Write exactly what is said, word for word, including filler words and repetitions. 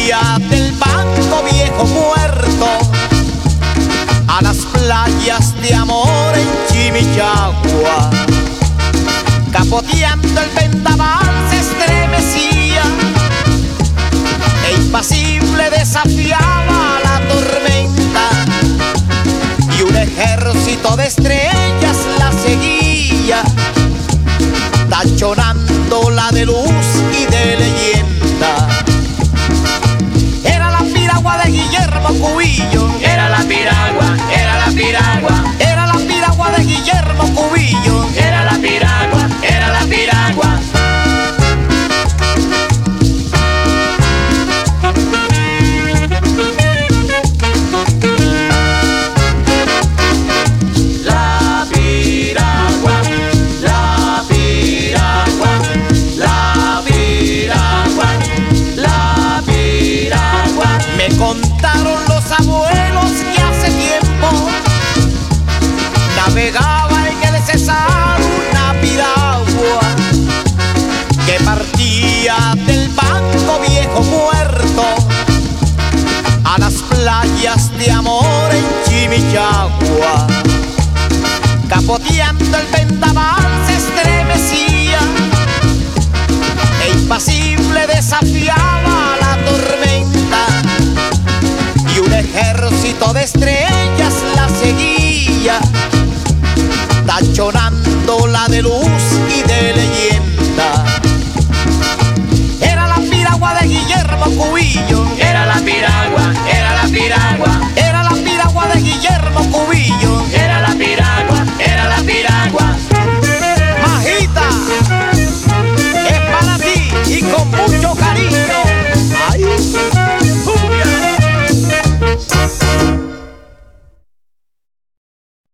partía del Banco Viejo muerto a las playas de amor en Chimichagua. Capoteando el vendaval se estremecía e impasible desafiaba la tormenta, y un ejército de estrellas la seguía, tachonándola de luz y de leyenda. Era la piragua de Guillermo Cubillo, Era la piragua, era la piragua, era la piragua de Guillermo Cubillo. era la piragua, era la piragua. La piragua, la piragua, la piragua, la piragua. Me contaron los abuelos que hace tiempo navegaba en el Cesar una piragua que partía del Banco Viejo muerto a las playas de amor en Chimichagua. Capoteando el vendaval se estremecía e impasible desafiaba la tormenta, y un ejército de estrellas la seguía, tachonándola de luz y de leyenda.